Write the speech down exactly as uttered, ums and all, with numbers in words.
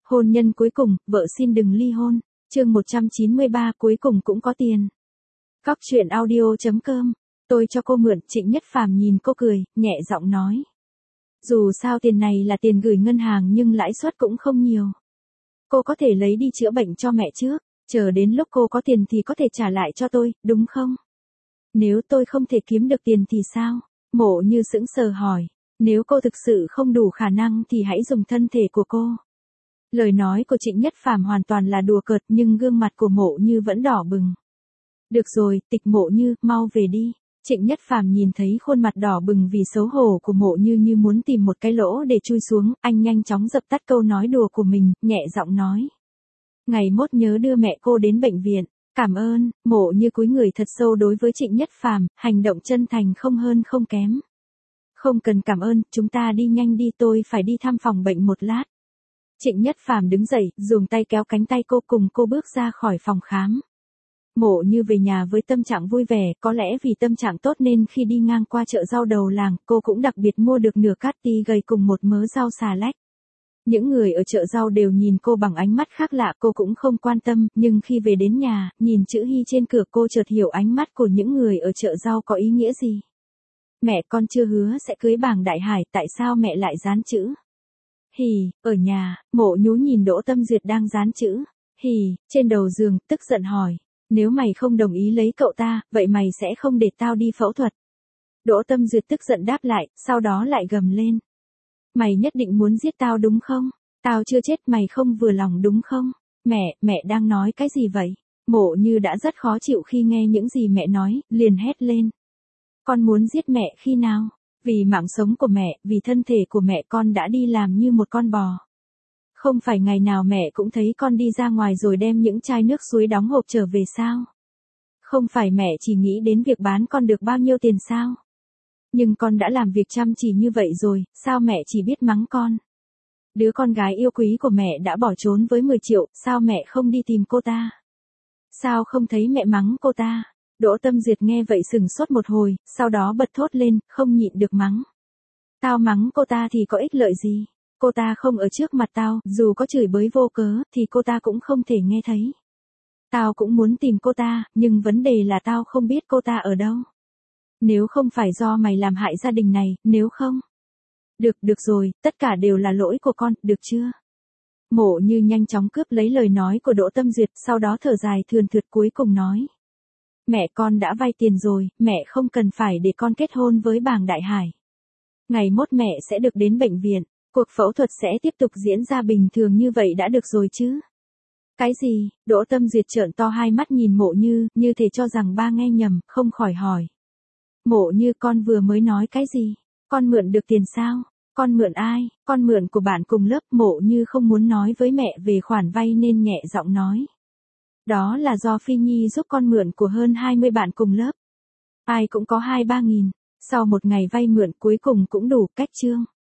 Hôn nhân cuối cùng, vợ xin đừng ly hôn. Chương một trăm chín mươi ba cuối cùng cũng có tiền. Cóc truyện audio chấm com. Tôi cho cô mượn, Trịnh Nhất Phàm nhìn cô cười, nhẹ giọng nói. Dù sao tiền này là tiền gửi ngân hàng nhưng lãi suất cũng không nhiều. Cô có thể lấy đi chữa bệnh cho mẹ trước, chờ đến lúc cô có tiền thì có thể trả lại cho tôi, đúng không? Nếu tôi không thể kiếm được tiền thì sao? Mộ Như sững sờ hỏi. Nếu cô thực sự không đủ khả năng thì hãy dùng thân thể của cô. Lời nói của Trịnh Nhất Phàm hoàn toàn là đùa cợt nhưng gương mặt của Mộ Như vẫn đỏ bừng. Được rồi, Tịch Mộ Như, mau về đi. Trịnh Nhất Phàm nhìn thấy khuôn mặt đỏ bừng vì xấu hổ của Mộ Như như muốn tìm một cái lỗ để chui xuống, anh nhanh chóng dập tắt câu nói đùa của mình, nhẹ giọng nói. Ngày mốt nhớ đưa mẹ cô đến bệnh viện. Cảm ơn. Mộ Như cúi người thật sâu đối với Trịnh Nhất Phàm, hành động chân thành không hơn không kém. Không cần cảm ơn, chúng ta đi nhanh đi, tôi phải đi thăm phòng bệnh một lát. Trịnh Nhất Phàm đứng dậy, dùng tay kéo cánh tay cô cùng cô bước ra khỏi phòng khám. Mộ Như về nhà với tâm trạng vui vẻ, có lẽ vì tâm trạng tốt nên khi đi ngang qua chợ rau đầu làng, cô cũng đặc biệt mua được nửa cát ti gầy cùng một mớ rau xà lách. Những người ở chợ rau đều nhìn cô bằng ánh mắt khác lạ, cô cũng không quan tâm, nhưng khi về đến nhà, nhìn chữ Hy trên cửa cô chợt hiểu ánh mắt của những người ở chợ rau có ý nghĩa gì. Mẹ con chưa hứa sẽ cưới Bàng Đại Hải, tại sao mẹ lại dán chữ? Hì, ở nhà, Mộ Nhú nhìn Đỗ Tâm Duyệt đang dán chữ. Hì, trên đầu giường, tức giận hỏi. Nếu mày không đồng ý lấy cậu ta, vậy mày sẽ không để tao đi phẫu thuật. Đỗ Tâm Duyệt tức giận đáp lại, sau đó lại gầm lên. Mày nhất định muốn giết tao đúng không? Tao chưa chết mày không vừa lòng đúng không? Mẹ, mẹ đang nói cái gì vậy? Mộ Như đã rất khó chịu khi nghe những gì mẹ nói, liền hét lên. Con muốn giết mẹ khi nào? Vì mạng sống của mẹ, vì thân thể của mẹ con đã đi làm như một con bò. Không phải ngày nào mẹ cũng thấy con đi ra ngoài rồi đem những chai nước suối đóng hộp trở về sao? Không phải mẹ chỉ nghĩ đến việc bán con được bao nhiêu tiền sao? Nhưng con đã làm việc chăm chỉ như vậy rồi, sao mẹ chỉ biết mắng con? Đứa con gái yêu quý của mẹ đã bỏ trốn với mười triệu, sao mẹ không đi tìm cô ta? Sao không thấy mẹ mắng cô ta? Đỗ Tâm Duyệt nghe vậy sừng sốt một hồi, sau đó bật thốt lên, không nhịn được mắng. Tao mắng cô ta thì có ích lợi gì? Cô ta không ở trước mặt tao, dù có chửi bới vô cớ, thì cô ta cũng không thể nghe thấy. Tao cũng muốn tìm cô ta, nhưng vấn đề là tao không biết cô ta ở đâu. Nếu không phải do mày làm hại gia đình này, nếu không. Được, được rồi, tất cả đều là lỗi của con, được chưa? Mộ Như nhanh chóng cướp lấy lời nói của Đỗ Tâm Duyệt, sau đó thở dài thườn thượt cuối cùng nói. Mẹ con đã vay tiền rồi, mẹ không cần phải để con kết hôn với Bàng Đại Hải. Ngày mốt mẹ sẽ được đến bệnh viện, cuộc phẫu thuật sẽ tiếp tục diễn ra bình thường như vậy đã được rồi chứ? Cái gì? Đỗ Tâm Duyệt trợn to hai mắt nhìn Mộ Như, như thể cho rằng ba nghe nhầm, không khỏi hỏi. Mộ Như, con vừa mới nói cái gì? Con mượn được tiền sao? Con mượn ai? Con mượn của bạn cùng lớp. Mộ Như không muốn nói với mẹ về khoản vay nên nhẹ giọng nói. Đó là do Phi Nhi giúp con mượn của hơn hai mươi bạn cùng lớp. Ai cũng có hai ba nghìn. Sau một ngày vay mượn cuối cùng cũng đủ cách chương.